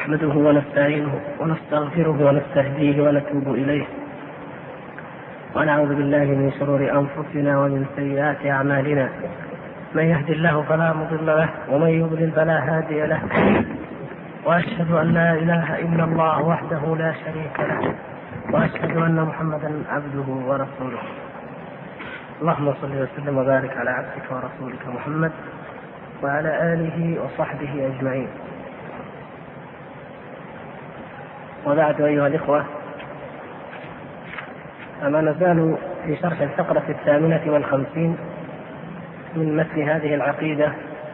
نحمده ونستعينه ونستغفره ونستهديه ونتوب إليه، ونعوذ بالله من شرور أنفسنا ومن سيئات أعمالنا. من يهد الله فلا مضل له ومن يضلل فلا هادي له، وأشهد أن لا إله إلا الله وحده لا شريك له، وأشهد أن محمدا عبده ورسوله. اللهم صل وسلم وبارك على عبدك ورسولك محمد وعلى آله وصحبه أجمعين. وبعد أيها الإخوة، فما نزال في شرح الفقرة 58 من متن هذه العقيدة،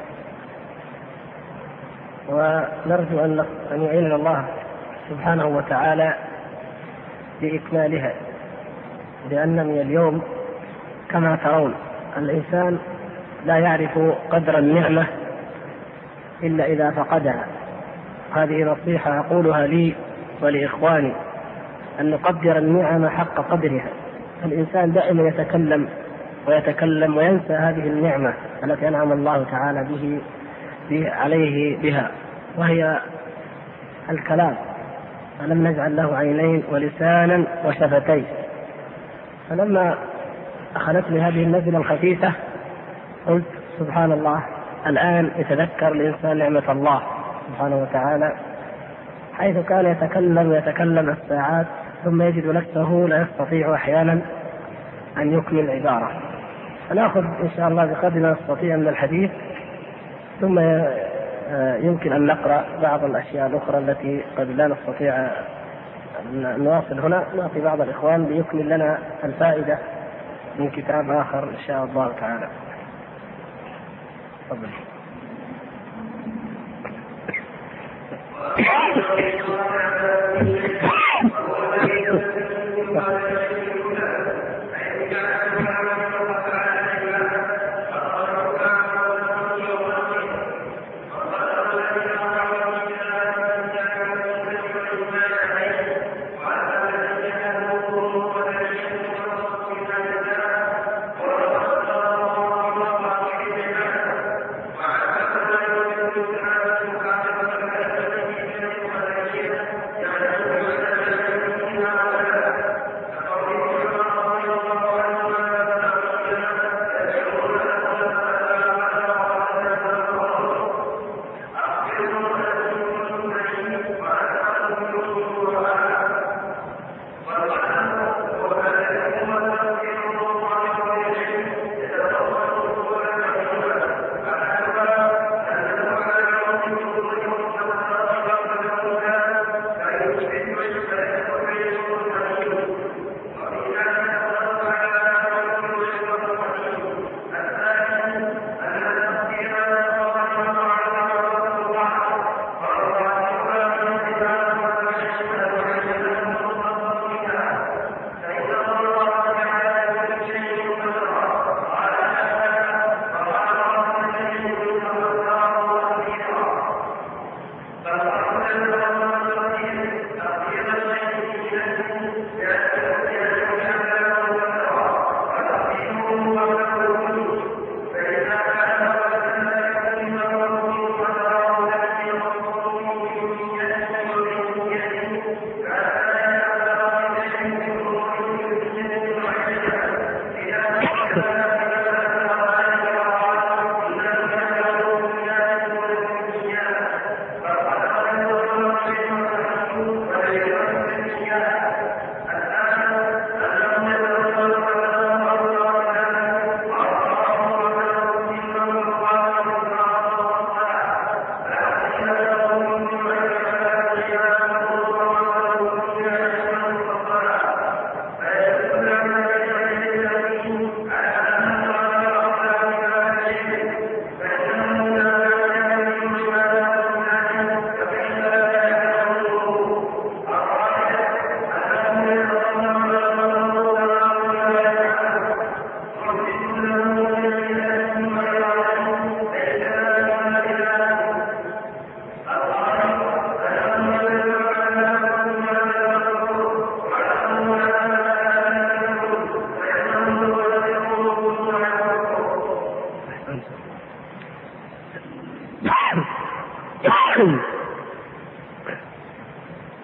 ونرجو أن يعيننا الله سبحانه وتعالى بإكمالها، لأن من اليوم كما ترون الإنسان لا يعرف قدر النعمة إلا إذا فقدها. هذه نصيحة أقولها لي ولإخواني، أن نقدر النعم حق قدرها. الإنسان دائما يتكلم وينسى هذه النعمة التي أنعم الله تعالى عليه بها، وهي الكلام. ألم نجعل له عينين ولسانا وشفتين. فلما أخذتني هذه النزلة الخفيفة قلت سبحان الله، الآن يتذكر الإنسان نعمة الله سبحانه وتعالى، حيث كان يتكلم الساعات ثم يجد نفسه لا يستطيع أحيانا أن يكمل عبارة. فنأخذ إن شاء الله بقدر ما نستطيع من الحديث، ثم يمكن أن نقرأ بعض الأشياء الأخرى التي قد لا نستطيع أن نواصل هنا، نعطي بعض الإخوان ليكمل لنا الفائدة من كتاب آخر إن شاء الله تعالى. تفضل.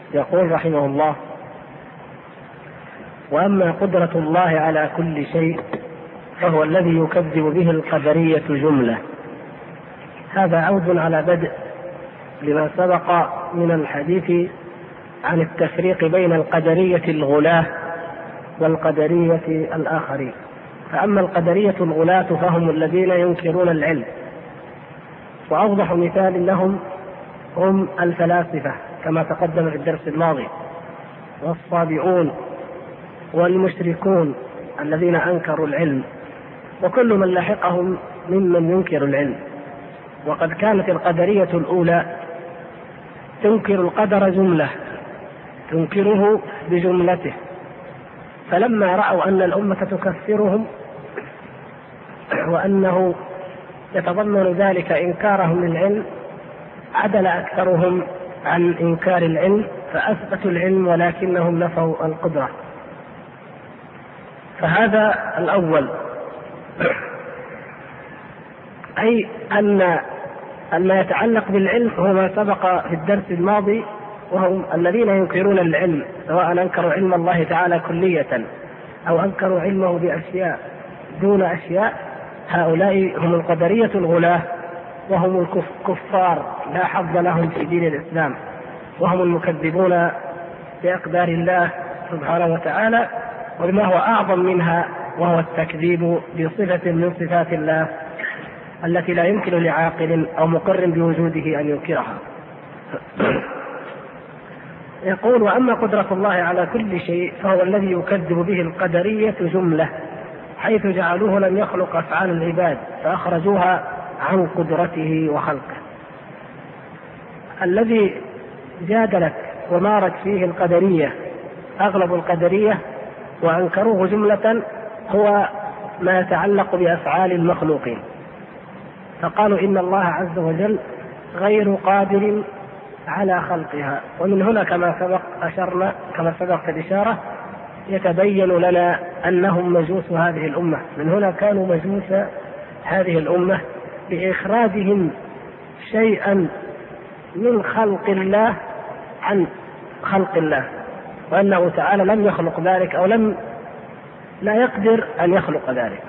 يقول رحمه الله: وأما قدرة الله على كل شيء فهو الذي يكذب به القدرية جملة. هذا عود على بدء لما سبق من الحديث عن التفريق بين القدرية الغلاة والقدرية الآخرين. فأما القدرية الغلاة فهم الذين ينكرون العلم، وأوضح مثال لهم هم الفلاسفة كما تقدم في الدرس الماضي، والصابئون والمشركون الذين أنكروا العلم، وكل من لحقهم ممن ينكر العلم. وقد كانت القدرية الأولى تنكر القدر جملة، تنكره بجملته، فلما رأوا أن الأمة تكفرهم وأنه يتضمن ذلك إنكارهم للعلم، عدل أكثرهم عن إنكار العلم فأثبتوا العلم ولكنهم نفوا القدرة. فهذا الأول، أي أن ما يتعلق بالعلم هو ما سبق في الدرس الماضي، وهم الذين ينكرون العلم سواء أنكروا علم الله تعالى كلية أو أنكروا علمه بأشياء دون أشياء. هؤلاء هم القدرية الغلاة، وهم الكفار لا حظ لهم في دين الإسلام، وهم المكذبون بأقدار الله سبحانه وتعالى، وما هو أعظم منها وهو التكذيب بصفة من صفات الله التي لا يمكن لعاقل أو مقر بوجوده أن ينكرها. يقول: وأما قدرة الله على كل شيء فهو الذي يكذب به القدرية جملة، حيث جعلوه لم يخلق أفعال العباد فأخرجوها عن قدرته وخلقه. الذي جادلت ومارت فيه القدرية أغلب القدرية وأنكروه جملة هو ما يتعلق بأفعال المخلوقين، فقالوا إن الله عز وجل غير قادر على خلقها. ومن هنا كما سبق أشرنا، كما سبق الإشارة، يتبين لنا أنهم مجوس هذه الأمة. من هنا كانوا مجوس هذه الأمة بإخراجهم شيئا من خلق الله عن خلق الله، وأنه تعالى لم يخلق ذلك أو لا يقدر أن يخلق ذلك.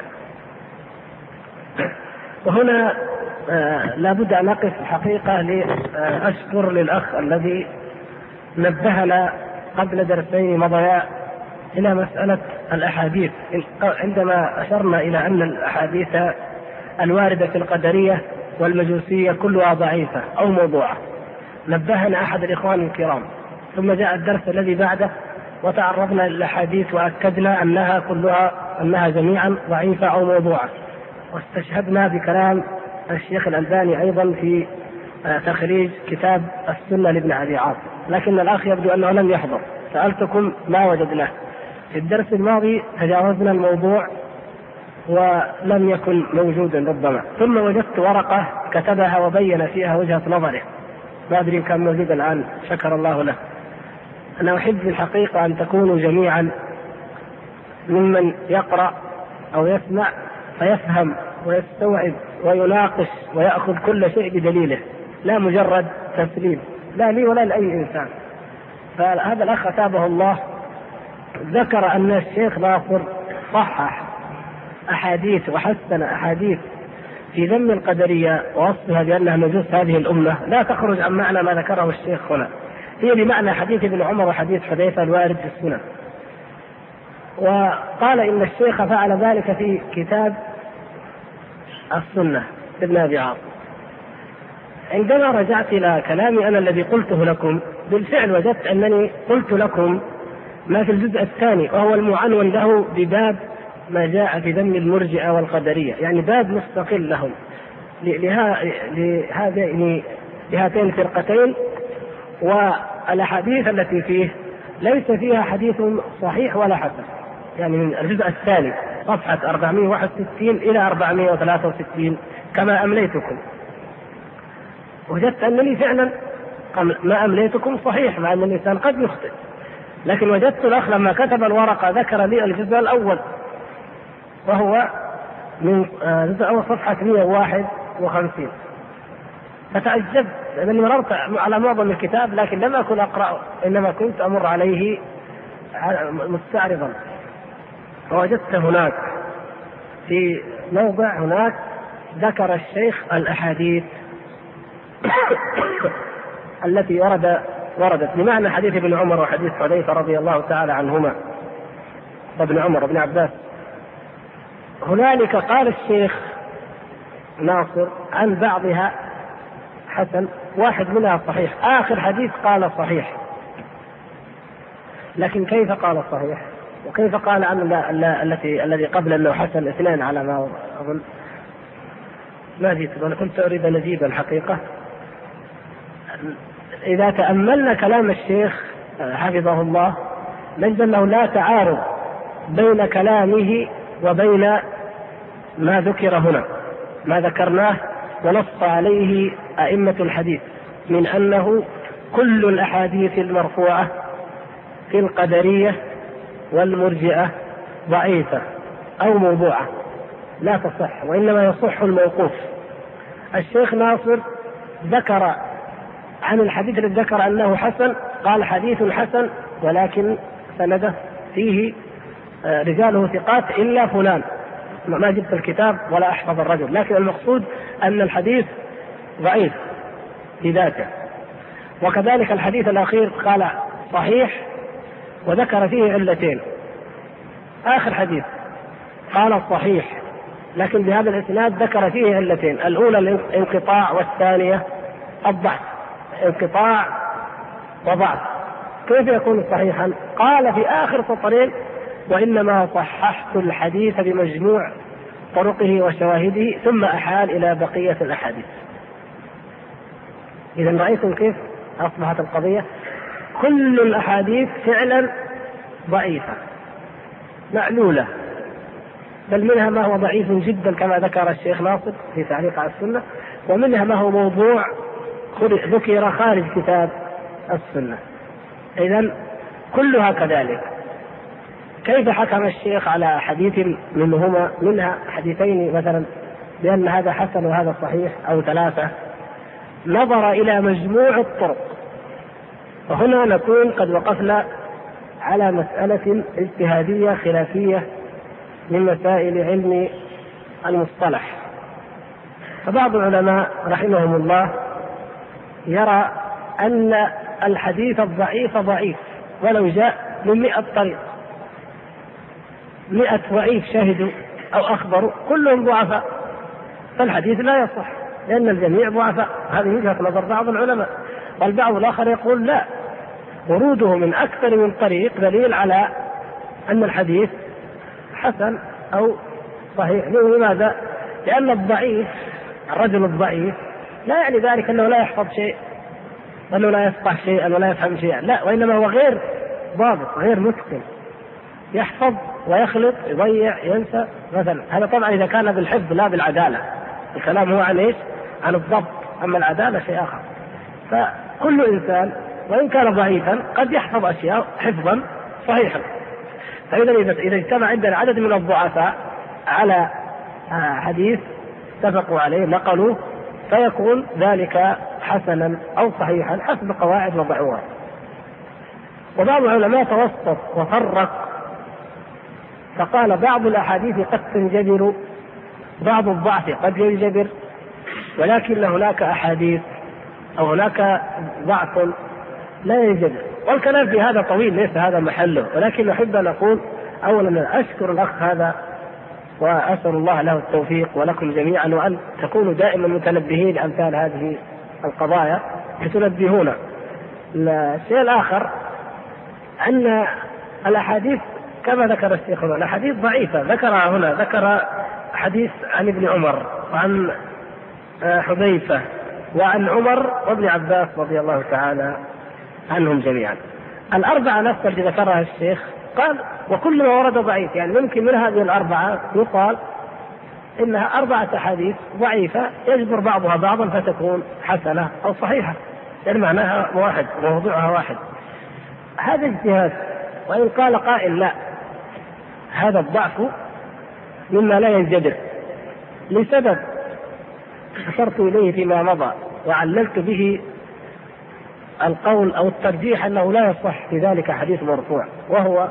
وهنا لابد أن نقف الحقيقة لأشكر للأخ الذي نبهنا قبل درسين مضيا إلى مسألة الأحاديث، عندما أشرنا إلى أن الأحاديث الواردة في القدرية والمجوسية كلها ضعيفة أو موضوعة. نبهنا أحد الإخوان الكرام، ثم جاء الدرس الذي بعده وتعرضنا للأحاديث وأكدنا أنها جميعا ضعيفة أو موضوعة، واستشهدنا بكلام الشيخ الألباني أيضا في تخريج كتاب السنة لابن أبي عاصم. لكن الأخ يبدو أنه لم يحضر، سألتكم ما وجدناه. في الدرس الماضي تجاوزنا الموضوع ولم يكن موجودا ربما، ثم وجدت ورقة كتبها وبين فيها وجهة نظره، ما أدري كان موجود الآن، شكر الله له. أنا أحب في الحقيقة أن تكونوا جميعا ممن يقرأ أو يسمع فيفهم ويستوعب ويناقش ويأخذ كل شيء بدليله، لا مجرد تسليم، لا لي ولا لأي إنسان. فهذا الأخ أتابه الله ذكر أن الشيخ ناصر صحح أحاديث وحسن أحاديث في ذم القدرية ووصفها بأنها مجوس هذه الأمة لا تخرج عن معنى ما ذكره الشيخ هنا، هي بمعنى حديث ابن عمر وحديث حذيفة الوارد في السنن. وقال إن الشيخ فعل ذلك في كتاب السنة ابن أبي عاصم. عندما رجعت إلى كلامي أنا الذي قلته لكم، بالفعل وجدت أنني قلت لكم ما في الجزء الثاني، وهو المعنون له بباب ما جاء في ذم المرجئة والقدرية، يعني باب مستقل لهم لهاتين الفرقتين. والأحاديث التي فيه ليس فيها حديث صحيح ولا حسن، يعني من الجزء الثاني صفحة 461 إلى 463 كما أمليتكم. وجدت أنني فعلا ما أمليتكم صحيح، مع أن الإنسان قد يخطئ، لكن وجدت الأخ لما كتب الورقة ذكر لي الجزء الأول، وهو من جزء أول صفحة 151. فتعجبت لأنني مررت على معظم الكتاب لكن لم أكن أقرأ، إنما كنت أمر عليه مستعرضا، فوجدت هناك في موضع هناك ذكر الشيخ الأحاديث التي وردت بمعنى حديث ابن عمر وحديث حذيفة رضي الله تعالى عنهما وابن عمر وابن عباس. هنالك قال الشيخ ناصر عن بعضها حسن، واحد منها صحيح، آخر حديث قال صحيح. لكن كيف قال صحيح وكيف قال عن الذي قبل أنه حسن؟ اثنين على ما أظن، ما جيت أنا كنت أريد أن أجيب الحقيقة. إذا تأملنا كلام الشيخ حفظه الله نجد أنه لا تعارض بين كلامه وبين ما ذكر هنا، ما ذكرناه ونص عليه أئمة الحديث من أنه كل الأحاديث المرفوعة في القدرية والمرجئة ضعيفة أو موضوعة لا تصح، وإنما يصح الموقوف. الشيخ ناصر ذكر عن الحديث الذي ذكر أنه حسن قال حديث حسن ولكن سنده فيه رجاله ثقات إلا فلان، ما جبت الكتاب ولا أحفظ الرجل، لكن المقصود أن الحديث ضعيف بذاته. وكذلك الحديث الأخير قال صحيح وذكر فيه علتين، آخر حديث قال صحيح لكن بهذا الإسناد ذكر فيه علتين، الأولى الانقطاع والثانية الضعف، انقطاع وضعف. كيف يكون صحيحا؟ قال في آخر سطرين وإنما صححت الحديث بمجموع طرقه وشواهده ثم أحال إلى بقية الأحاديث. إذا رأيتم كيف أصبحت القضية؟ كل الأحاديث فعلا ضعيفة معلولة، بل منها ما هو ضعيف جدا كما ذكر الشيخ ناصر في تعليق على السنة، ومنها ما هو موضوع ذكر خارج كتاب السنة. إذن كلها كذلك. كيف حكم الشيخ على حديث منها حديثين مثلا بأن هذا حسن وهذا صحيح أو ثلاثة؟ نظر إلى مجموع الطرق. وهنا نكون قد وقفنا على مسألة اجتهادية خلافية من مسائل علم المصطلح. فبعض العلماء رحمهم الله يرى أن الحديث الضعيف ضعيف ولو جاء من 100 طريق، 100 ضعيف شهدوا أو أخبروا كلهم ضعفاء، فالحديث لا يصح لأن الجميع ضعفاء. هذه وجهة نظر بعض العلماء. والبعض الآخر يقول لا، وروده من أكثر من طريق دليل على أن الحديث حسن أو صحيح. لماذا؟ لأن الضعيف، الرجل الضعيف لا يعني ذلك أنه لا يحفظ شيء وأنه لا يفقه شيئا ولا يفهم شيئا، لا، وإنما هو غير ضابط غير متقن، يحفظ ويخلط يضيع ينسى مثلا. هذا طبعا إذا كان بالحفظ لا بالعدالة، الكلام هو عن إيش؟ عن الضبط، أما العدالة شيء آخر. فكل إنسان وإن كان ضعيفا قد يحفظ أشياء حفظا صحيحا. فإذا إذا اجتمع عندنا عدد من الضعفاء على حديث اتفقوا عليه نقلوه فيكون ذلك حسنا أو صحيحا حسب قواعد وضعوها. وبعض العلماء توسط وفرق فقال بعض الأحاديث قد تنجبر، بعض الضعف قد ينجبر، ولكن هناك أحاديث أو هناك ضعف لا ينجبر. والكلام في هذا طويل ليس هذا محله، ولكن نحب أن نقول أولا أشكر الأخ هذا وأسأل الله له التوفيق ولكم جميعا، وأن تكونوا دائما متنبهين لأمثال هذه القضايا لتنبهونا. الشيء الآخر أن الأحاديث كما ذكر الشيخ هنا الأحاديث ضعيفة ذكرها هنا، ذكر حديث عن ابن عمر وعن حذيفة وعن عمر وابن عباس رضي الله تعالى عنهم جميعا. الأربعة نفس التي ذكرها الشيخ قال وكل ما ورد ضعيف، يعني ممكن من هذه الأربعة يقال إنها 4 أحاديث ضعيفة يجبر بعضها بعضا فتكون حسنة أو صحيحة، يعني معناها واحد وموضوعها واحد. هذا اجتهاد. وإن قال قائل لا، هذا الضعف مما لا ينجبر لسبب أشرت إليه فيما مضى، وعللت به القول أو الترجيح أنه لا يصح في ذلك حديث مرفوع، وهو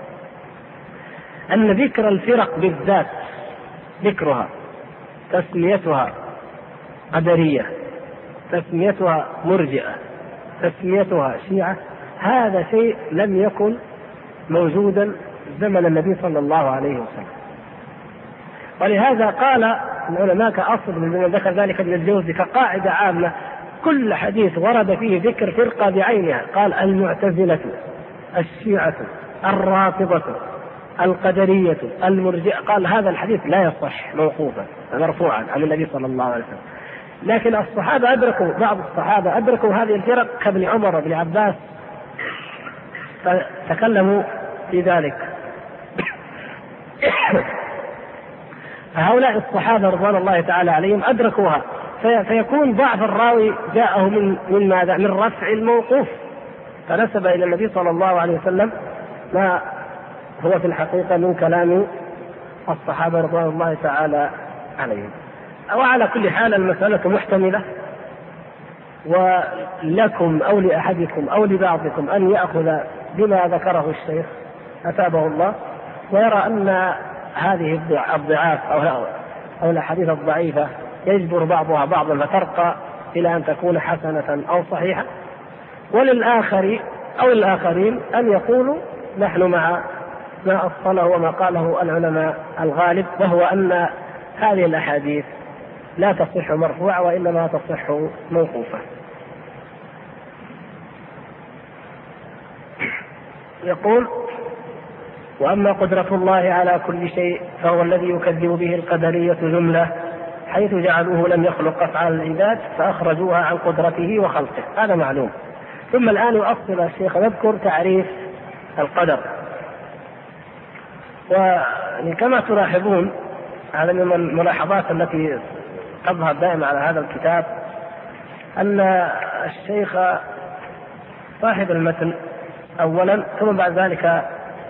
أن ذكر الفرق بالذات، ذكرها، تسميتها قدرية، تسميتها مرجئة، تسميتها شيعة، هذا شيء لم يكن موجودا زمن النبي صلى الله عليه وسلم. ولهذا قال العلماء كأصل من ذكر ذلك ابن الجوزي كقاعدة عامة: كل حديث ورد فيه ذكر فرقة بعينها، قال المعتزلة، الشيعة، الرافضة، القدرية، المرجئة، قال هذا الحديث لا يصح موقوفا مرفوعا عن النبي صلى الله عليه وسلم. لكن الصحابة أدركوا، بعض الصحابة أدركوا هذه الفرق كابن عمر وابن عباس، فتكلموا في ذلك. فهؤلاء الصحابة رضوان الله تعالى عليهم أدركوها، فيكون ضعف الراوي جاءه من ماذا؟ من رفع الموقوف، فنسب إلى النبي صلى الله عليه وسلم ما هو في الحقيقة من كلام الصحابة رضوان الله تعالى عليهم. وعلى كل حال المسألة محتملة، ولكم أو لأحدكم أو لبعضكم أن يأخذ بما ذكره الشيخ أتابه الله، ويرى أن هذه الضعاف أو الأحاديث الضعيفة يجبر بعضها بعضا فترقى إلى أن تكون حسنة أو صحيحة، وللآخر أو الآخرين أن يقولوا نحن مع ما أصله وما قاله العلماء الغالب، وهو أن هذه الأحاديث لا تصح مرفوعة وإنما تصح موقوفة. يقول: وأما قدرة الله على كل شيء فهو الذي يكذب به القدرية جملة، حيث جعلوه لم يخلق أفعال العباد فأخرجوها عن قدرته وخلقه، هذا معلوم. ثم الآن يؤصل الشيخ يذكر تعريف القدر. وكما تلاحظون هذا من الملاحظات التي تظهر دائما على هذا الكتاب، أن الشيخ صاحب المتن أولا، ثم بعد ذلك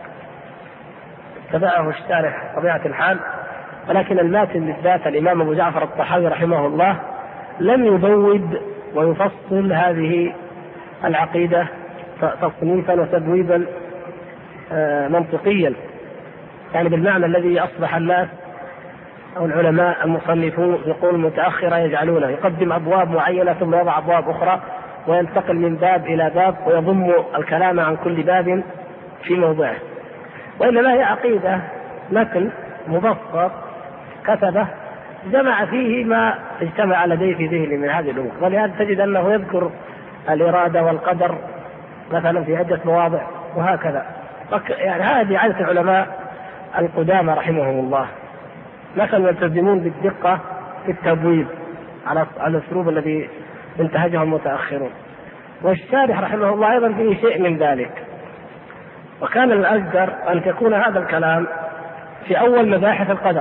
تبعه الشارح طبيعة الحال، ولكن الماتن بالذات الإمام أبو جعفر الطحاوي رحمه الله لم يبود ويفصل هذه العقيدة تصنيفا وتبويبا منطقيا، يعني بالمعنى الذي أصبح الناس أو العلماء المصنفون يقول متأخرة يجعلونه يقدم أبواب معينة ثم يضع أبواب أخرى وينتقل من باب إلى باب ويضم الكلام عن كل باب في موضعه، وإنما هي عقيدة متن مبسط كتبه جمع فيه ما اجتمع لديه في ذهنه من هذه الأمور. ولهذا تجد أنه يذكر الإرادة والقدر مثلا في عدة مواضع وهكذا. يعني هذه عادة العلماء القدامى رحمهم الله، مثلا يلتزمون بالدقة في التبويب على الأسلوب الذي انتهجه المتأخرون، والشارح رحمه الله أيضا فيه شيء من ذلك. وكان الأجدر أن تكون هذا الكلام في أول مباحث القدر،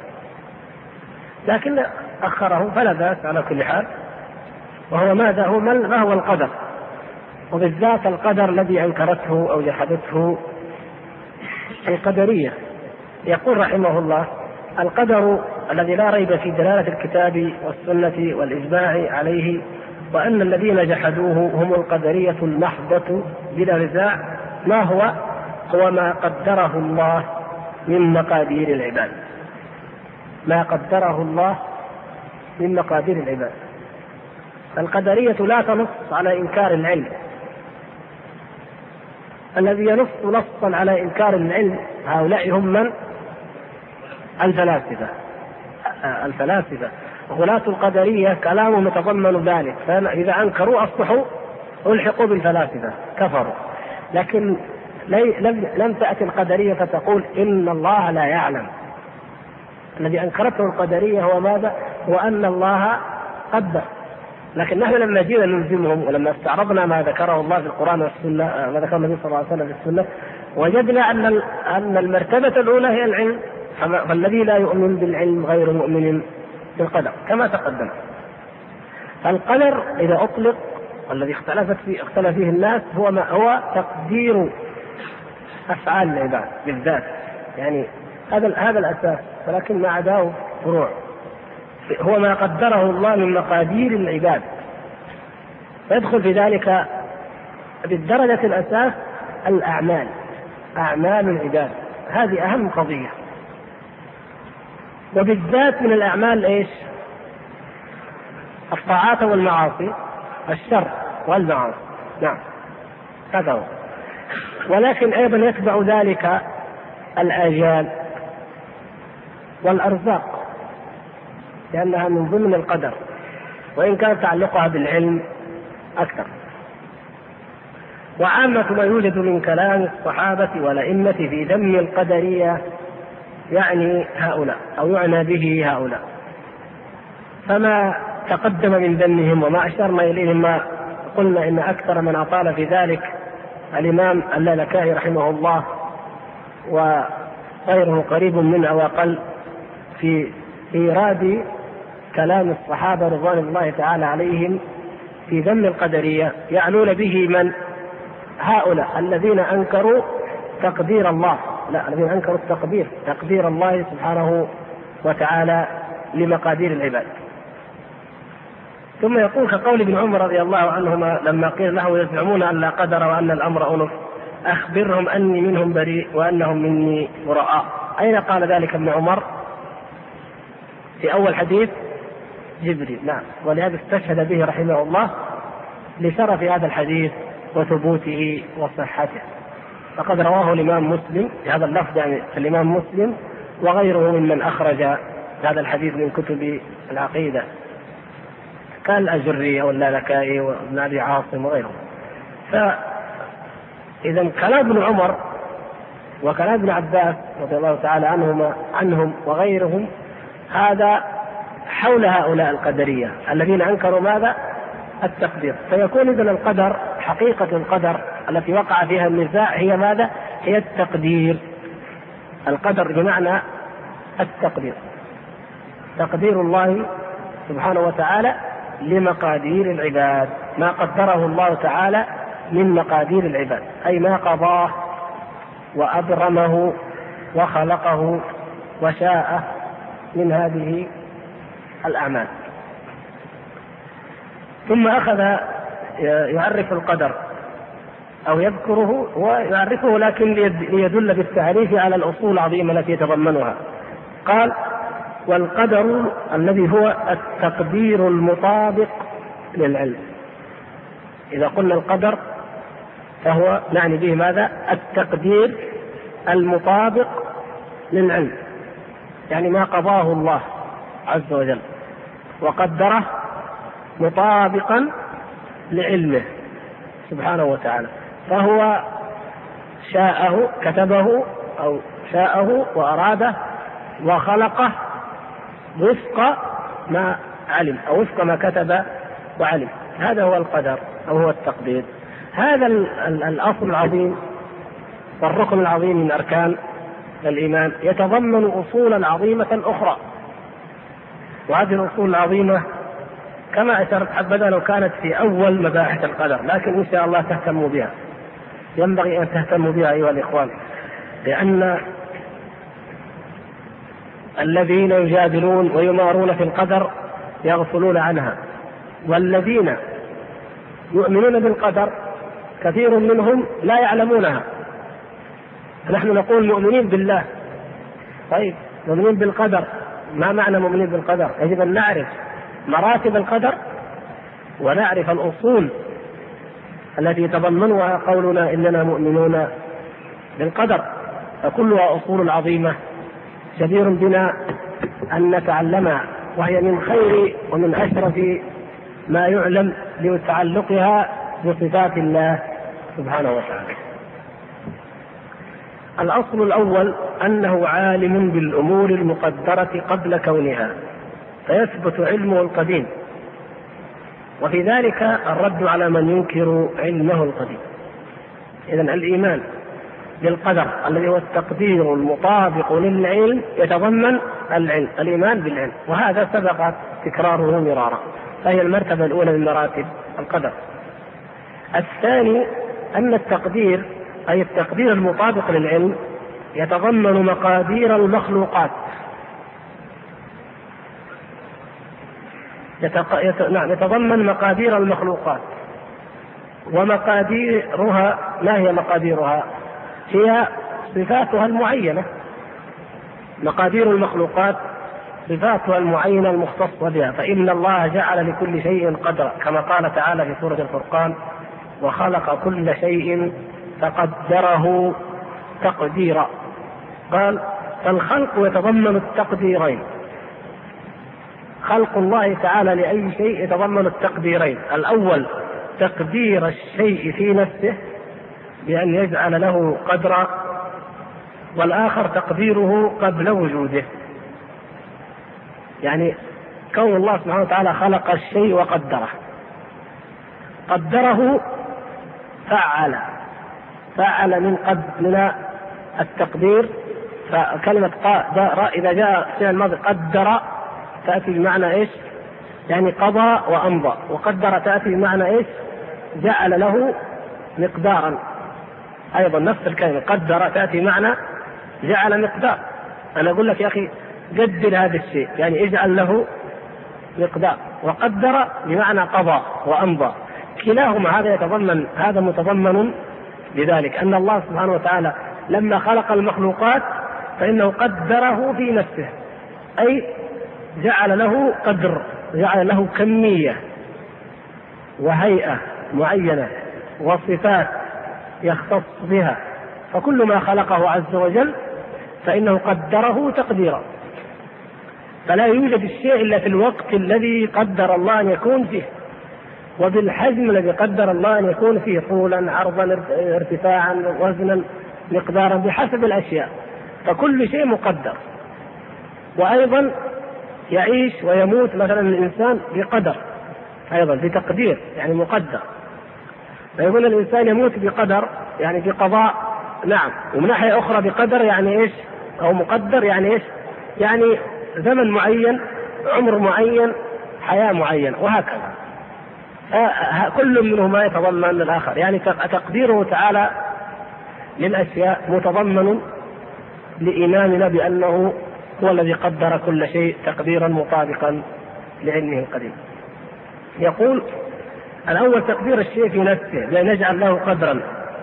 لكن أخره فلا بأس على كل حال. وهو ماذا؟ هو ما هو القدر، وبالذات القدر الذي أنكرته أو جحدته القدرية. يقول رحمه الله: القدر الذي لا ريب في دلالة الكتاب والسنة والإجماع عليه، وأن الذين جحدوه هم القدرية المحضة بلا نزاع، ما هو ما قدره الله من مقادير العباد، ما قدره الله من مقادير العباد. القدرية لا تنص على إنكار العلم، الذي ينص نصا على إنكار العلم هؤلاء هم من؟ الفلاسفة. غلاة القدرية كلامهم يتضمن ذلك، فإذا أنكروا أصبحوا ألحقوا بالفلاسفة كفروا. لكن لم تأتي القدرية فتقول إن الله لا يعلم. الذي أنكرته القدرية هو ماذا؟ هو أن الله قدر. لكن نحن لما جينا نلزمهم ولما استعرضنا ما ذكره الله في القرآن والسنة، ما ذكر النبي صلى الله عليه وسلم في السنة، وجدنا أن المرتبة الأولى هي العلم، فالذي لا يؤمن بالعلم غير مؤمن بالقدر كما تقدم. القدر إذا أطلق والذي اختلف فيه الناس هو تقدير أفعال العباد بالذات، يعني هذا الأساس، ولكن ما عداه فروع. هو ما قدره الله من مقادير العباد، فيدخل في ذلك بالدرجة الأساس الأعمال، أعمال العباد، هذه أهم قضية. وبالذات من الأعمال إيش؟ الطاعات والمعاصي، الشر والمعاصي، نعم هذا هو. ولكن أيضا يتبع ذلك الآجال والأرزاق، لأنها من ضمن القدر، وإن كان تعلقها بالعلم أكثر. وعامة ما يوجد من كلام الصحابة والأئمة في ذم القدرية يعني هؤلاء أو يعنى به هؤلاء، فما تقدم من ذمهم وما أشرنا إليه ما قلنا إن أكثر من أطال في ذلك الإمام اللالكائي رحمه الله وغيره قريب منه وأقل في إيراد كلام الصحابة رضوان الله تعالى عليهم في ذم القدرية، يعنون به من؟ هؤلاء الذين أنكروا تقدير الله، لا الذين أنكروا تقدير الله سبحانه وتعالى لمقادير العباد. ثم يقول كقول ابن عمر رضي الله عنهما لما قيل له يزعمون أن لا قدر وأن الأمر أنف، أخبرهم أني منهم بريء وأنهم مني براء. أين قال ذلك ابن عمر؟ في أول حديث جبريل، نعم. ولهذا استشهد به رحمه الله لشرف هذا الحديث وثبوته وصحته، فقد رواه الإمام مسلم بهذا اللفظ، يعني الإمام مسلم وغيره ممن أخرج هذا الحديث من كتب العقيدة كالأجري واللالكائي وابن أبي عاصم وغيره. فإذا كلام ابن عمر وكلام ابن عباس رضي الله تعالى عنهم وغيرهم هذا حول هؤلاء القدرية الذين أنكروا ماذا؟ التقدير. فيكون إذن القدر، حقيقة القدر التي وقع فيها النزاع هي ماذا؟ هي التقدير. القدر بمعنى التقدير، تقدير الله سبحانه وتعالى لمقادير العباد، ما قدره الله تعالى من مقادير العباد، أي ما قضاه وأبرمه وخلقه وشاء من هذه الأعمال. ثم أخذ يعرف القدر أو يذكره ويعرفه، لكن ليدل بالتعريف على الأصول العظيمة التي يتضمنها. قال: والقدر الذي هو التقدير المطابق للعلم. إذا قلنا القدر فهو نعني به ماذا؟ التقدير المطابق للعلم، يعني ما قضاه الله عز وجل وقدره مطابقا لعلمه سبحانه وتعالى، فهو شاءه كتبه أو شاءه وأراده وخلقه وفق ما علم أو وفق ما كتب وعلم. هذا هو القدر أو هو التقدير. هذا الأصل العظيم والركن العظيم من أركان الإيمان يتضمن أصولا عظيمة أخرى، وهذه الأصول العظيمة كما أشرت حبذا لو كانت في أول مباحث القدر، لكن إن شاء الله تهتموا بها، ينبغي أن تهتموا بها أيها الإخوان، لأن الذين يجادلون ويمارون في القدر يغفلون عنها، والذين يؤمنون بالقدر كثير منهم لا يعلمونها. نحن نقول مؤمنين بالله، طيب مؤمنين بالقدر، ما معنى مؤمنين بالقدر؟ يجب أن نعرف مراتب القدر ونعرف الأصول التي يتضمنها قولنا إننا مؤمنون بالقدر، فكلها أصول عظيمة جدير بنا أن نتعلمها، وهي من خير ومن أشرف ما يعلم لتعلقها بصفات الله سبحانه وتعالى. الأصل الأول أنه عالم بالأمور المقدرة قبل كونها، فيثبت علمه القديم، وفي ذلك الرد على من ينكر علمه القديم. إذن الإيمان بالقدر الذي هو التقدير المطابق للعلم يتضمن العلم، الإيمان بالعلم، وهذا سبق تكراره مرارا، فهي المرتبة الأولى من مراتب القدر. الثاني أن التقدير أي التقدير المطابق للعلم يتضمن مقادير المخلوقات، يتضمن مقادير المخلوقات ومقاديرها ما هي مقاديرها؟ هي صفاتها المعينة. مقادير المخلوقات صفاتها المعينة المختصة بها، فإن الله جعل لكل شيء قدرا، كما قال تعالى في سورة الفرقان: وخلق كل شيء فقدره تقديرا. قال: فالخلق يتضمن التقديرين. خلق الله تعالى لأي شيء يتضمن التقديرين: الأول تقدير الشيء في نفسه بأن يجعل له قدرا، والآخر تقديره قبل وجوده. يعني كون الله سبحانه وتعالى خلق الشيء وقدره، قدره فعل من التقدير. فكلمة قدر إذا جاء في الماضي قدر تأتي بمعنى إيش؟ يعني قضى وأمضى. وقدر تأتي بمعنى إيش؟ جعل له مقدارا. أيضا نفس الكلمة قدر تأتي بمعنى جعل مقدار. أنا أقول لك يا أخي قدر هذا الشيء، يعني اجعل له مقدار. وقدر بمعنى قضى وأمضى. كلاهما هذا متضمن لذلك أن الله سبحانه وتعالى لما خلق المخلوقات فإنه قدره في نفسه، أي جعل له قدر، جعل له كمية وهيئة معينة وصفات يختص بها. فكل ما خلقه عز وجل فإنه قدره تقديرا. فلا يوجد الشيء إلا في الوقت الذي قدر الله أن يكون فيه، وبالحجم الذي قدر الله أن يكون فيه، طولا عرضا ارتفاعا وزنا مقدارا بحسب الأشياء. فكل شيء مقدر. وأيضا يعيش ويموت مثلا الإنسان بقدر، أيضا بتقدير يعني مقدر. فيقول الإنسان يموت بقدر يعني بقضاء، نعم. ومن ناحية أخرى بقدر يعني إيش؟ أو مقدر يعني إيش؟ يعني زمن معين، عمر معين، حياة معينة، وهكذا. كل منهما يتضمن الآخر. يعني تقديره تعالى للأشياء متضمن لإيماننا بأنه هو الذي قدر كل شيء تقديرا مطابقا لعلمه القديم. يقول: الأول تقدير الشيء في نفسه بأن يجعل له قدرا،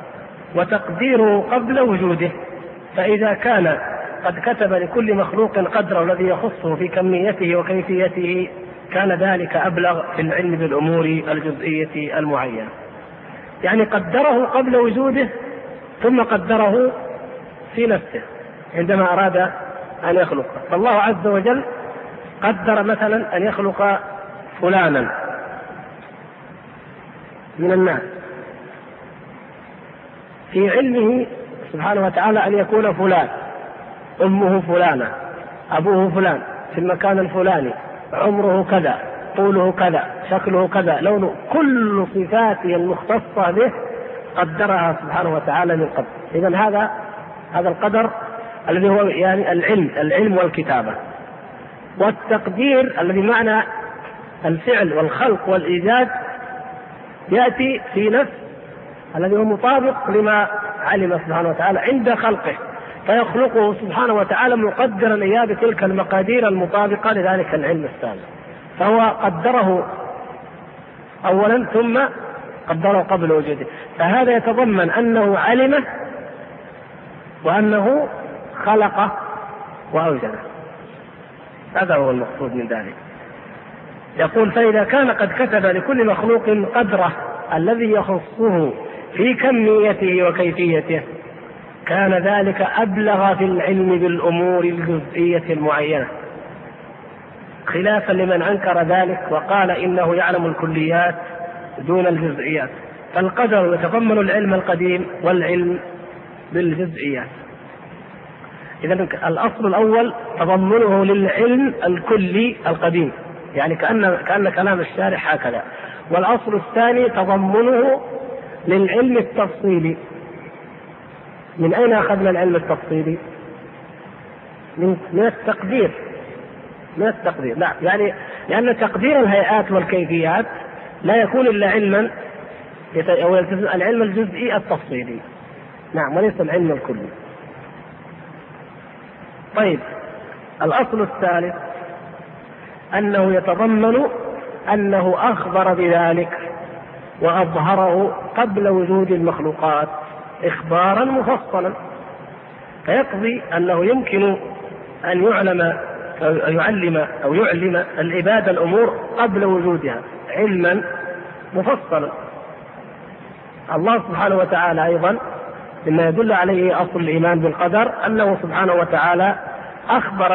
وتقديره قبل وجوده. فإذا كان قد كتب لكل مخلوق قدره الذي يخصه في كميته وكيفيته كان ذلك أبلغ في العلم بالأمور الجزئية المعينة. يعني قدره قبل وجوده ثم قدره في نفسه عندما أراد أن يخلقه. فالله عز وجل قدر مثلا أن يخلق فلانا من الناس في علمه سبحانه وتعالى أن يكون فلان، أمه فلانة، أبوه فلان، في المكان الفلاني، عمره كذا، طوله كذا، شكله كذا، لونه، كل صفاته المختصة به قدرها سبحانه وتعالى من قبل. إذن هذا القدر الذي هو يعني العلم والكتابة. والتقدير الذي معنى الفعل والخلق والإيجاد يأتي في نفس الذي هو مطابق لما علم سبحانه وتعالى عند خلقه، فيخلقه سبحانه وتعالى مقدرا إياه بتلك المقادير المطابقة لذلك العلم السابق. فهو قدره أولا ثم قدره قبل وجوده. فهذا يتضمن أنه علمه وأنه خلقه وأوجده. هذا هو المقصود من ذلك. يقول: فإذا كان قد كتب لكل مخلوق قدره الذي يخصه في كميته وكيفيته كان ذلك أبلغ في العلم بالأمور الجزئية المعينة، خلافا لمن أنكر ذلك وقال إنه يعلم الكليات دون الجزئيات. فالقدر يتضمن العلم القديم والعلم بالجزئيات. إذن الأصل الأول تضمنه للعلم الكلي القديم، يعني كأن كلام الشارح هكذا. والأصل الثاني تضمنه للعلم التفصيلي. من أين أخذنا العلم التفصيلي؟ من التقدير. لا، يعني لأن تقدير الهيئات والكيفيات لا يكون إلا علما، أو العلم الجزئي التفصيلي، نعم، وليس العلم الكلي. طيب، الأصل الثالث أنه يتضمن أنه أخبر بذلك وأظهره قبل وجود المخلوقات إخبارا مفصلا، فيقضي أنه يمكن أن يعلم العباد الأمور قبل وجودها علما مفصلا. الله سبحانه وتعالى أيضا مما يدل عليه أصل الإيمان بالقدر أنه سبحانه وتعالى أخبر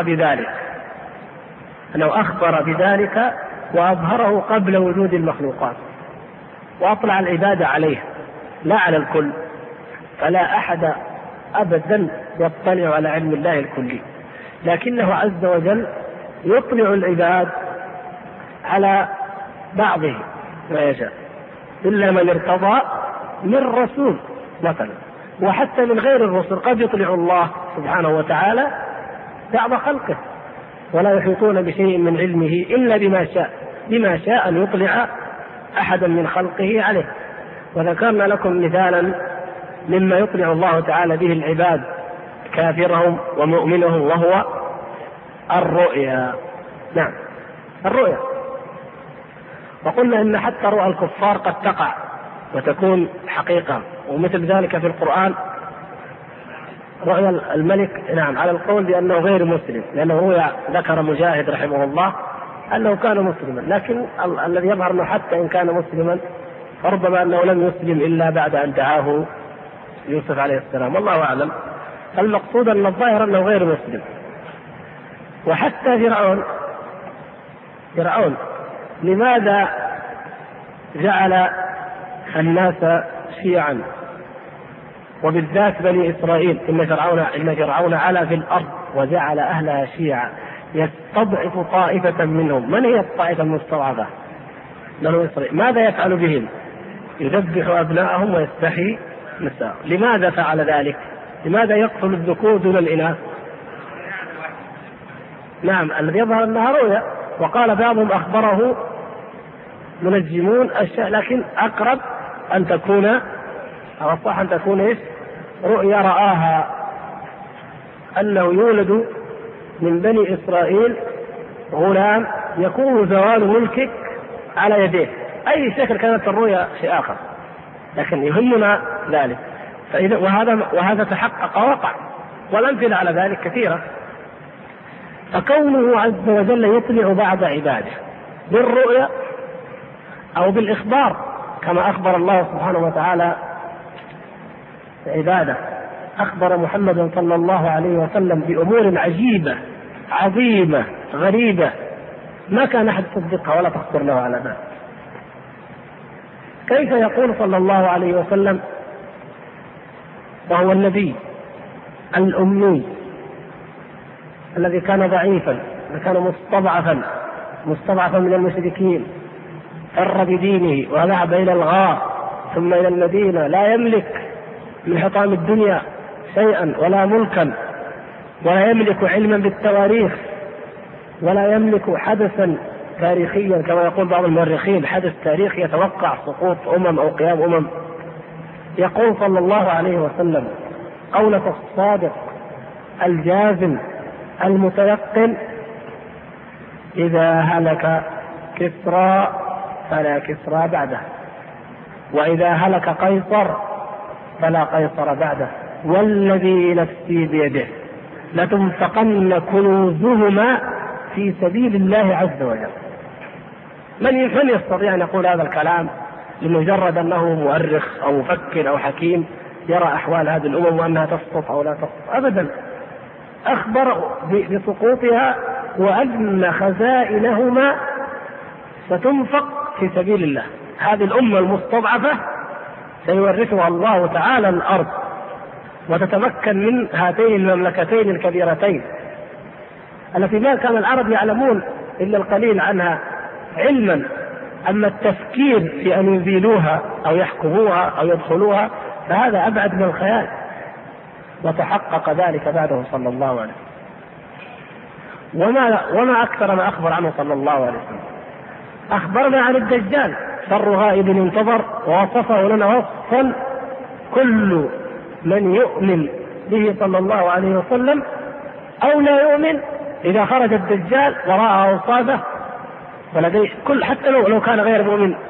بذلك وأظهره قبل وجود المخلوقات، وأطلع العباد عليه لا على الكل، فلا أحد أبدا يطلع على علم الله الكلي، لكنه عز وجل يطلع العباد على بعضه ما يشاء، إلا من ارتضى من رسول مثلا، وحتى من غير الرسل قد يطلع الله سبحانه وتعالى بعض خلقه، ولا يحيطون بشيء من علمه إلا بما شاء أن يطلع أحدا من خلقه عليه. وذكرنا لكم مثالا مما يطلع الله تعالى به العباد كافرهم ومؤمنهم، وهو الرؤيا. نعم، الرؤيا. وقلنا إن حتى رؤى الكفار قد تقع وتكون حقيقة، ومثل ذلك في القرآن رؤيا الملك، نعم، على القول بأنه غير مسلم، لأنه ذكر مجاهد رحمه الله أنه كان مسلما، لكن الذي يظهر أنه حتى إن كان مسلما فربما أنه لم يسلم إلا بعد أن دعاه يوسف عليه السلام، والله أعلم. المقصود أن الظاهر أنه غير مسلم. وحتى فرعون لماذا جعل الناس شيعا، وبالذات بني إسرائيل؟ إن فرعون علا في الأرض وجعل أهلها شيعا يستضعف طائفة منهم. من هي الطائفة المستضعفة؟ بنو إسرائيل. ماذا يفعل بهم؟ يذبح أبناءهم ويستحيي نساءهم. لماذا فعل ذلك؟ لماذا يقتل الذكور دون الإناث؟ نعم، الذي يظهر أنها رؤيا، وقال بعضهم أخبره منجمون أشياء، لكن أقرب أن تكون، أو الصح أن تكون رؤيا رآها، أنه يولد من بني إسرائيل غلام يكون زوال ملكك على يديه. أي شكل كانت الرؤيا شيء آخر، لكن يهمنا ذلك. وهذا تحقق وقع، والأمثلة على ذلك كثيرة. فكونه عز وجل يطلع بعض عباده بالرؤيا أو بالإخبار، كما أخبر الله سبحانه وتعالى عباده، أخبر محمد صلى الله عليه وسلم بأمور عجيبة عظيمة غريبة ما كان أحد يصدقها ولا تخطر له على بال. كيف يقول صلى الله عليه وسلم وهو النبي الأمي الذي كان ضعيفا وكان مستضعفا من المشركين، فر بدينه وذهب إلى الغار ثم إلى المدينة، لا يملك من حطام الدنيا شيئا ولا ملكا، ولا يملك علما بالتواريخ، ولا يملك حدثا تاريخيا كما يقول بعض المؤرخين، حدث تاريخي يتوقع سقوط أو قيام يقول صلى الله عليه وسلم قولة الصادق الجازم المتيقن: إذا هلك كسرى فلا كسرى بعده، وإذا هلك قيصر فلا قيصر بعده، والذي نفسي بيده لتنفقن كنوزهما في سبيل الله عز وجل. من يستطيع أن يقول هذا الكلام لمجرد أنه مؤرخ أو مفكر أو حكيم يرى أحوال هذه الأمم وأنها تسقط أو لا تسقط؟ أبدا. أخبر بسقوطها وأن خزائنهما ستنفق في سبيل الله. هذه الأمة المستضعفة سيورثها الله تعالى الأرض وتتمكن من هاتين المملكتين الكبيرتين التي ما كان العرب يعلمون إلا القليل عنها علما. أما التفكير في أن يزيلوها أو يحكموها أو يدخلوها فهذا أبعد من الخيال، وتحقق ذلك بعده صلى الله عليه وسلم. وما أكثر ما أخبر عنه صلى الله عليه وسلم. أخبرنا عن الدجال شر غائب انتظر، ووصفه لنا وصفا كل من يؤمن به صلى الله عليه وسلم أو لا يؤمن إذا خرج الدجال وراء أوصافه ولديه حتى لو كان غير مؤمن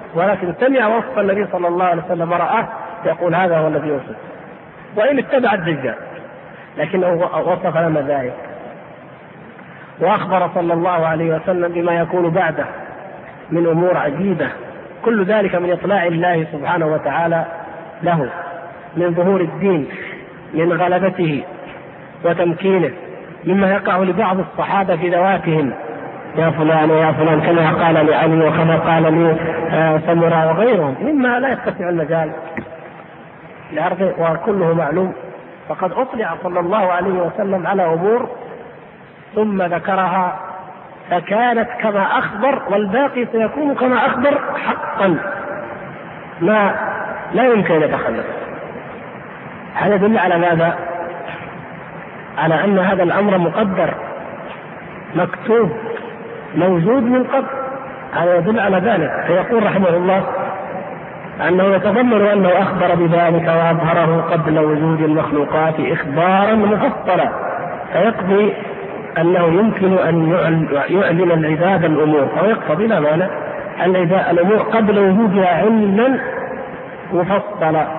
ولكن سمع وصف النبي صلى الله عليه وسلم ورآه يقول هذا هو الذي وصف، وإن اتبع الدجال لكنه وصف لنا ذلك. وأخبر صلى الله عليه وسلم بما يكون بعده من أمور عجيبة، كل ذلك من إطلاع الله سبحانه وتعالى له، من ظهور الدين، من غلبته وتمكينه، مما يقع لبعض الصحابة في ذواتهم، يا فلان ويا فلان، كما قال لعلي وكما قال لسمرة وغيرهم، مما لا يستطيع المجال لعرضه وكله معلوم. فقد أطلع صلى الله عليه وسلم على أمور ثم ذكرها فكانت كما أخبر، والباقي سيكون كما أخبر حقا، ما لا يمكن أن يتخلف. هذا يدل على ماذا؟ على أن هذا الأمر مقدر مكتوب موجود من قبل. هذا يدل على ذلك. فيقول رحمه الله أنه يتضمن أنه أخبر بذلك وأظهره قبل وجود المخلوقات إخبارا مفصلا، فيقضي أنه يمكن أن يعلن العباد الأمور، أو يقتضي لا مانع الأمور قبل وجودها علما مفصلا.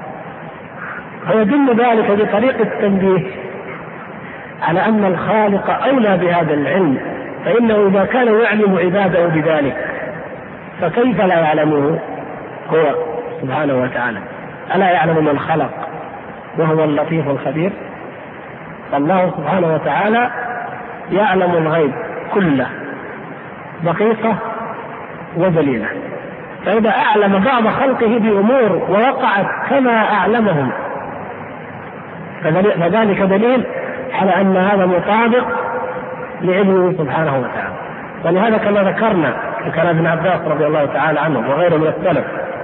فيدل ذلك بطريقة التنبيه على أن الخالق أولى بهذا العلم، فإنه إذا كان يعلم عباده بذلك فكيف لا يعلمه هو سبحانه وتعالى؟ ألا يعلم من خلق وهو اللطيف الخبير؟ الله سبحانه وتعالى يعلم الغيب كله دقيقة وجليلة، فإذا أعلم بعض خلقه بأمور ووقعت كما أعلمهم فذلك دليل على أن هذا مطابق لعلمه سبحانه وتعالى. ولهذا كما ذكرنا في كلام ابن عباس رضي الله تعالى عنه وغيره من السلف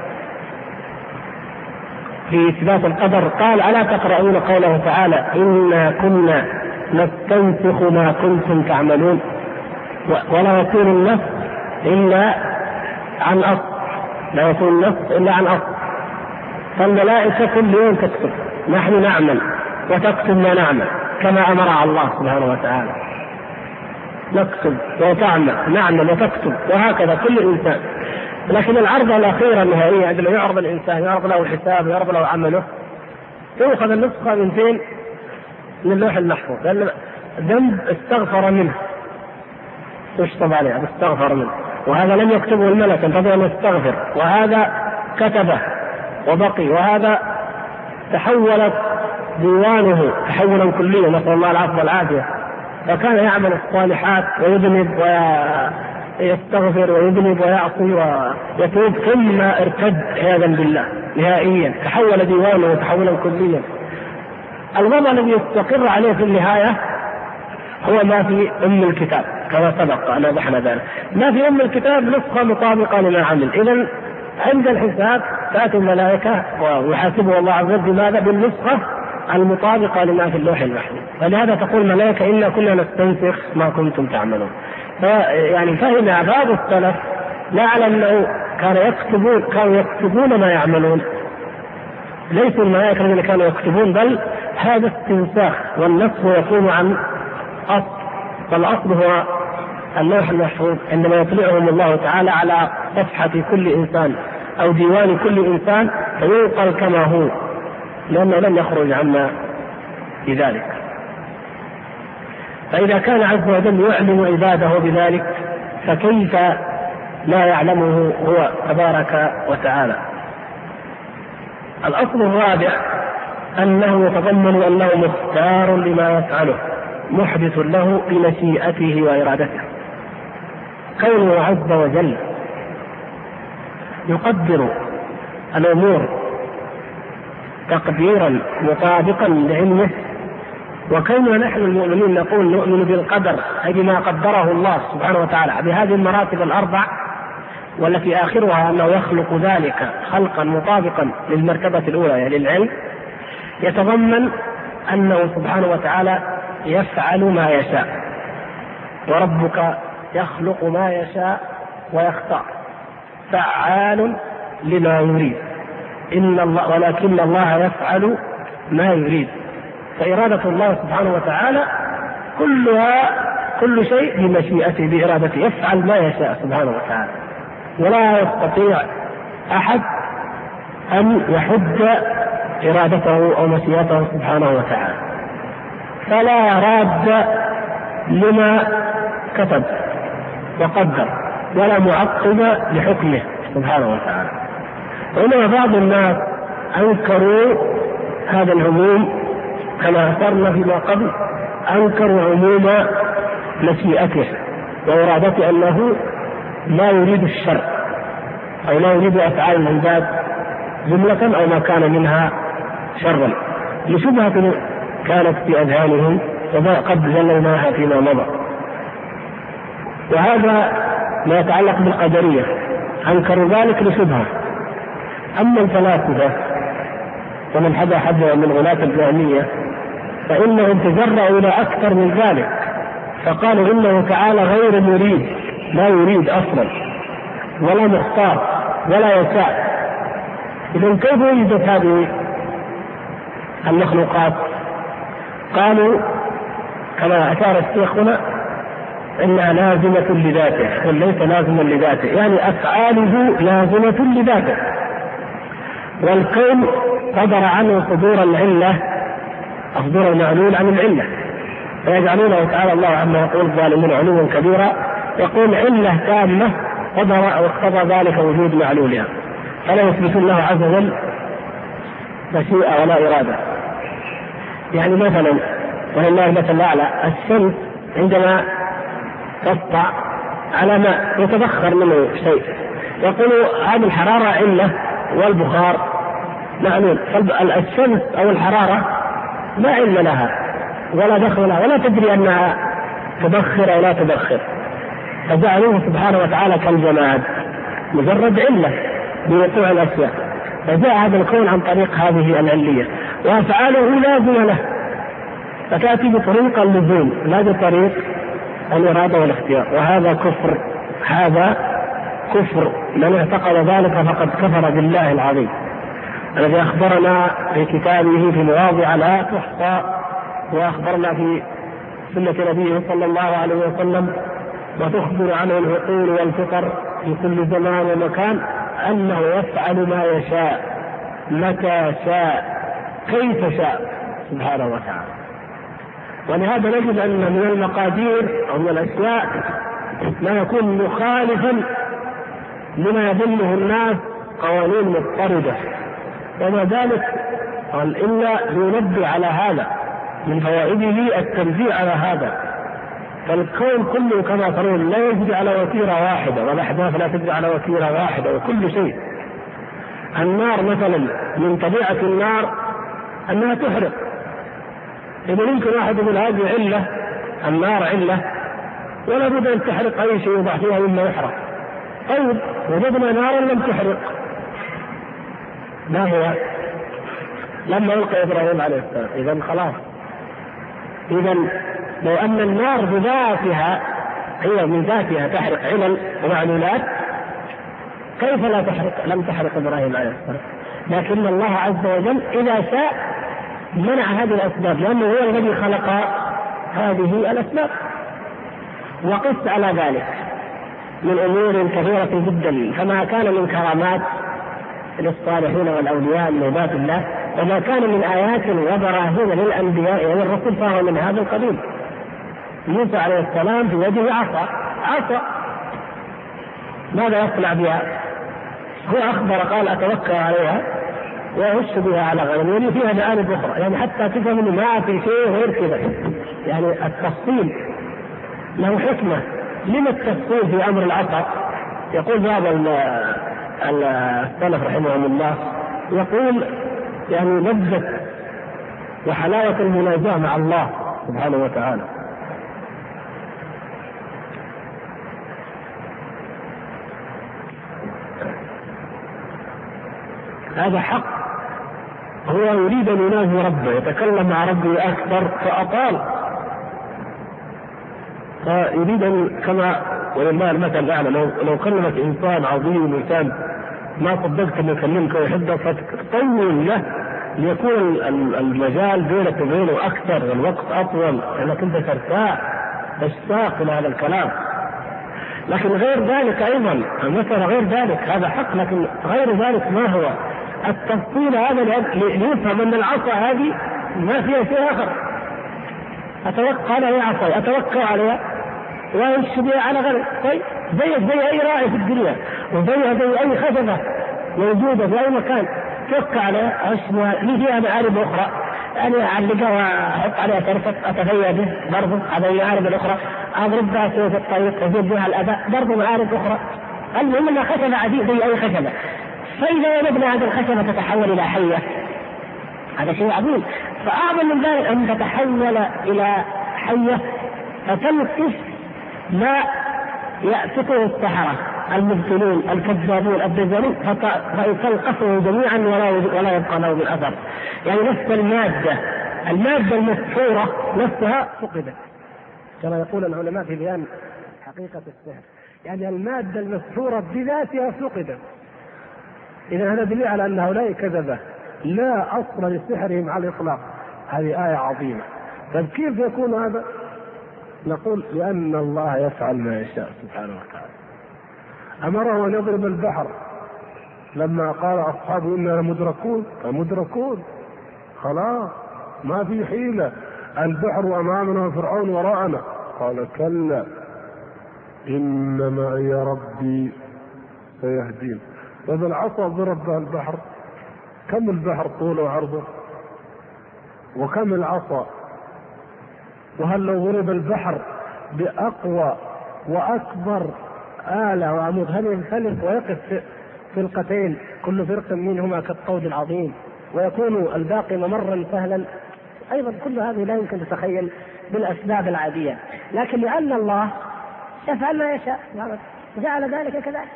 في إثبات القدر، قال ألا تقرؤون قوله تعالى إنا كنا نستنسخ ما كنتم تعملون ولا يكون النفس إلا عن أصل، لا يكون النفس إلا عن أصل. فالملائكة كل يوم تكتب، نحن نعمل وتكتب ما نعمل كما أمر الله سبحانه وتعالى، نكتب وتعمل، نعمل وتكتب، وهكذا كل إنسان. لكن العرضة الأخيرة النهائية عندما يعرض الإنسان، يعرض له الحساب، يعرض له عمله، يأخذ النسخة من فين؟ من اللوح المحفوظ، لأن ذنب استغفر منه تشطب عليه، استغفر منه، وهذا لم يكتبه الملك انتظر أن يستغفر، وهذا كتبه وبقي، وهذا تحولت ديوانه تحولا كليا، نسأل الله العفو والعافية. فكان يعمل الصالحات ويذنب ويستغفر ويذنب ويعصي ويتوب، ثم ارتد عياذا بالله نهائيا، تحول ديوانه تحولا كليا. الوضع الذي يستقر عليه في النهاية هو ما في أم الكتاب كما سبق أن وضحنا ذلك. ما في أم الكتاب نسخة مطابقة لما عمل. إذن عند الحساب تأتي الملائكة ويحاسبه الله عز وجل بماذا؟ بالنسخة المطابقة لما في اللوح المحفوظ. فلهذا تقول الملائكة إنا كنا نستنسخ ما كنتم تعملون. يعني فهم بعض السلف لا على أنه كانوا يكتبون ما يعملون، ليسوا الملائكة الذين كانوا يكتبون، بل هذا استنساخ، والنسخ يكون عن أصل، والأصل هو اللوح المحفوظ. عندما يطلعهم الله تعالى على صفحة كل إنسان أو ديوان كل إنسان فينقل كما هو، لأنه لم يخرج عنا بذلك. فإذا كان عز وجل يعلم عباده بذلك فكيف لا يعلمه هو تبارك وتعالى؟ الأصل الرابع أنه يتضمن أنه مختار لما يفعله، محدث له بمشيئته وإرادته. كونه عز وجل يقدر الأمور تقديرا مطابقا لعلمه، وكوننا نحن المؤمنين نقول نؤمن بالقدر أي بما قدره الله سبحانه وتعالى بهذه المراتب الأربع، والتي آخرها أنه يخلق ذلك خلقا مطابقا للمرتبة الأولى يعني العلم، يتضمن أنه سبحانه وتعالى يفعل ما يشاء، وربك يخلق ما يشاء ويختار، فعال لما يريد، ولكن الله يفعل ما يريد. فإرادة الله سبحانه وتعالى كل شيء بمشيئته بإرادته، يفعل ما يشاء سبحانه وتعالى. ولا يستطيع أحد أن يحد إرادته أو مشيئته سبحانه وتعالى، فلا راد لما كتب وقدر ولا معقب لحكمه سبحانه وتعالى. وإنما بعض الناس أنكروا هذا العموم كما أثرنا فيما قبل، أنكروا عموم مشيئته وإرادته، أنه لا يريد الشر أو لا يريد أفعال العباد جملة أو ما كان منها شرا، لشبهة كانت في أذهانهم وقد جليناها فيما مضى. وهذا ما يتعلق بالقدرية، أنكروا ذلك لشبهة. أما الفلاسفة ومن حدا من غلاة الجهمية فإنهم تجرأوا إلى أكثر من ذلك، فقالوا إنه تعالى غير مريد، لا يريد أصلا ولا مختار ولا يشاء. إذن كيف وجدت هذه المخلوقات؟ قالوا كما أشار الشيخ هنا إنها لازمة لذاته، وليس لازما لذاته، يعني أفعاله لازمة لذاته، والكون قدر عنه صدور العلة، صدور المعلول عن العلة، فيجعلونه تعالى الله عما يقول الظالمون علوا كبيرا، يقول علة تامة قدر أو اقتضى ذلك وجود معلولها، فلا يثبت الله عز وجل مشيئة ولا إرادة. يعني مثلا ولله المثل الأعلى، الشمس عندما تسطع على ماء يتبخر منه شيء، يقول هذه الحرارة علة والبخار معلول. الشمس أو الحرارة لا علم لها ولا دخل لها ولا تدري أنها تبخر أو لا تبخر، فجعلوه سبحانه وتعالى كالجماد مجرد علة بوقوع الأشياء، فجاء هذا الكون عن طريق هذه العلية، وأفعاله لازمة له، فتأتي بطريق اللزوم لا بطريق الإرادة والاختيار. وهذا كفر، هذا كفر، من اعتقد ذلك فقد كفر بالله العظيم الذي أخبرنا في كتابه في مواضع لا تحصى، وأخبرنا في سنة نبيه صلى الله عليه وسلم وتخبر عنه العقول والفطر في كل زمان ومكان أنه يفعل ما يشاء متى شاء كيف شاء سبحانه وتعالى. ولهذا نجد أن من المقادير أو من الأشياء ما يكون مخالفا لما يظنه الناس قوانين مضطردة، وما ذلك قال إلا لينبه على هذا، من فوائده التنبيه على هذا. فالكون كله كما ترون لا يجري على وتيرة واحدة، والأحداث لا تجري على وتيرة واحدة، وكل شيء. النار مثلا من طبيعة النار أنها تحرق، إذا يمكن واحد يقول هذه علة، النار علة ولا بد أن تحرق أي شيء يوضع فيها مما يحرق. طيب وجدنا نارا لم تحرق، ما هو؟ لما ألقى إبراهيم عليه السلام. إذن خلاص، إذن لو أن النار بذاتها هي من ذاتها تحرق علل ومعلولات، كيف لا تحرق؟ لم تحرق إبراهيم عليه السلام. لكن الله عز وجل إذا شاء منع هذه الأسباب، لأنه هو الذي خلق هذه الأسباب. وقس على ذلك من أمور كثيرة جدا، فما كان من كرامات للصالحين والأولياء من عباد الله، وما كان من آيات وبراهين للأنبياء والرسل فهو من هذا القبيل. موسى عليه السلام في يده عصا، ماذا يصنع بها؟ هو أخبر قال أتوكل عليها وأهش بها على غنمي، فيها مآرب أخرى، يعني حتى تفهم ما في شيء غير كذا، يعني التفصيل له حكمة. لما التفصيل في أمر العصا؟ يقول بعض السلف رحمهم الله، يقول يعني لذة وحلاوة المناجاة مع الله سبحانه وتعالى. هذا حق، هو يريد أن يناجي ربه، يتكلم مع ربه أكثر فأطال، فيريد أن كما ولله المثل الأعلى، لو كلمك إنسان عظيم إنسان ما صدقت أن يكلمك ويحبك فتطول له ليكون المجال بينك وبينه أكثر والوقت أطول، لأنك أنت ترتاح تشتاق إلى هذا الكلام. لكن غير ذلك أيضا المسألة غير ذلك هذا حق، لكن غير ذلك ما هو التفصيل هذا ليفهم أن العصا هذه ما فيها شيء آخر، أتوقع عليها عصا أتوقع عليها ويمشي بها على غير. طيب زي أي راعي في الدنيا، وزيها زي أي خشبة موجودة في أي مكان توقع عليها لي فيها معارض أخرى، يعني أعلقها وأحط عليها ترفق أتفيا به برضو هذا المعارض الأخرى، أضرب بها في الطريق أجيب بها الأداء برضو معارض أخرى. المهم أنها خشبة عادية زي أي خشبة، فإذا ولدنا هذه الخشبة تتحول إلى حية هذا شيء عظيم. فأعظم من ذلك أن تتحول إلى حية فتلقف ما يأتكه السحرة المبطلون الكذابون الدجالين، فتلقفه جميعا ولا يبقى له من أثر. يعني نفس المادة المسحورة نفسها فقدت، كما يقول العلماء في بيان حقيقة السحر، يعني المادة المسحورة بذاتها فقدت. إذا هذا دليل على أن هؤلاء كذبة لا أصل لسحرهم على الإطلاق. هذه آية عظيمة. طيب كيف يكون هذا؟ نقول لأن الله يفعل ما يشاء سبحانه وتعالى. أمره أن يضرب البحر لما قال أصحابه إننا مدركون خلاص ما في حيلة، البحر أمامنا وفرعون وراءنا، قال كلا إن معي ربي سيهدين. فإذا العصا ضرب بها البحر، كم البحر طوله وعرضه وكم العصا؟ وهل لو ضرب البحر بأقوى وأكبر آلة وعمود هل ينفلق ويقف فرقتين كل فرق منهما كالطود العظيم ويكون الباقي ممرا سهلا؟ أيضا كل هذه لا يمكن تتخيل بالأسباب العادية، لكن لأن الله يفعل ما يشاء جعل ذلك كذلك.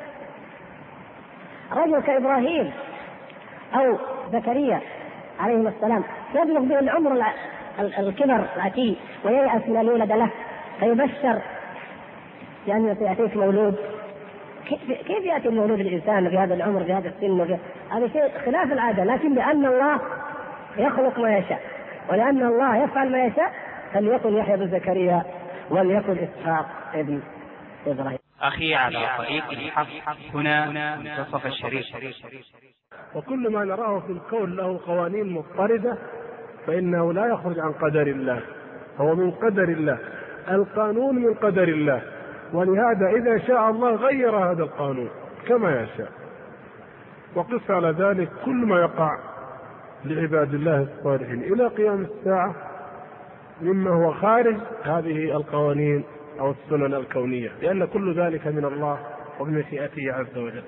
رجل كإبراهيم أو زكريا عليهم السلام يبلغ به العمر الكبر العتيق وييأس من أن يولد له، فيبشر لأن سيأتيك مولود. كيف يأتي المولود الإنسان في هذا العمر في هذا السن؟ هذا شيء خلاف العادة، لكن لأن الله يخلق ما يشاء ولأن الله يفعل ما يشاء فليكن يحيى بن زكريا وليكن إسحاق ابن إبراهيم. أخي على طريق الحق هنا منتصف الشريف. وكل ما نراه في الكون له قوانين مضطردة فإنه لا يخرج عن قدر الله، هو من قدر الله، القانون من قدر الله، ولهذا إذا شاء الله غير هذا القانون كما يشاء. وقس على ذلك كل ما يقع لعباد الله الصالحين إلى قيام الساعة مما هو خارج هذه القوانين أو السنن الكونية، لأن كل ذلك من الله وبمشيئته عز وجل.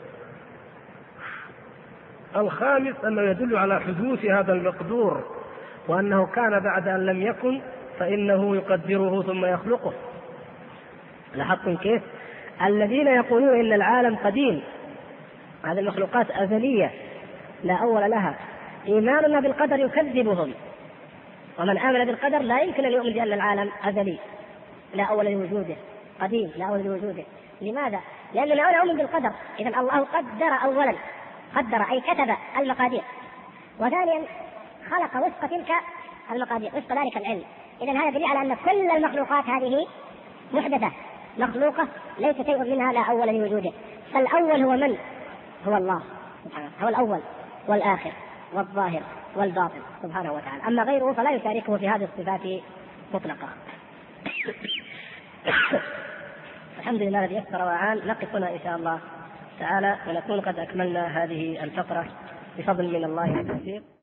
الخامس أنه يدل على حدوث هذا المقدور، وأنه كان بعد أن لم يكن فإنه يقدره ثم يخلقه. لاحظتم كيف؟ الذين يقولون إن العالم قديم، هذه المخلوقات أزلية لا أول لها، إيماننا بالقدر يكذبهم، ومن آمن بالقدر لا يمكن أن يؤمن بأن العالم أزلي لا أول لوجوده، قديم لا أول لوجوده. لماذا؟ لأننا لا نؤمن بالقدر. إذن الله قدر أولا، قدر أي كتب المقادير، وثانيا خلق وفق تلك المقادير وفق ذلك العلم. إذن هذا دليل على أن كل المخلوقات هذه محدثة مخلوقة ليس شيء منها لا أول لوجوده. فالأول هو من؟ هو الله سبحانه، هو الأول والآخر والظاهر والباطن سبحانه وتعالى. أما غيره فلا يشاركه في هذه الصفات مطلقة. الحمد لله الذي يسر وعان. نقف هنا إن شاء الله تعالى ونكون قد أكملنا هذه الفقرة بفضل من الله والتوفيق.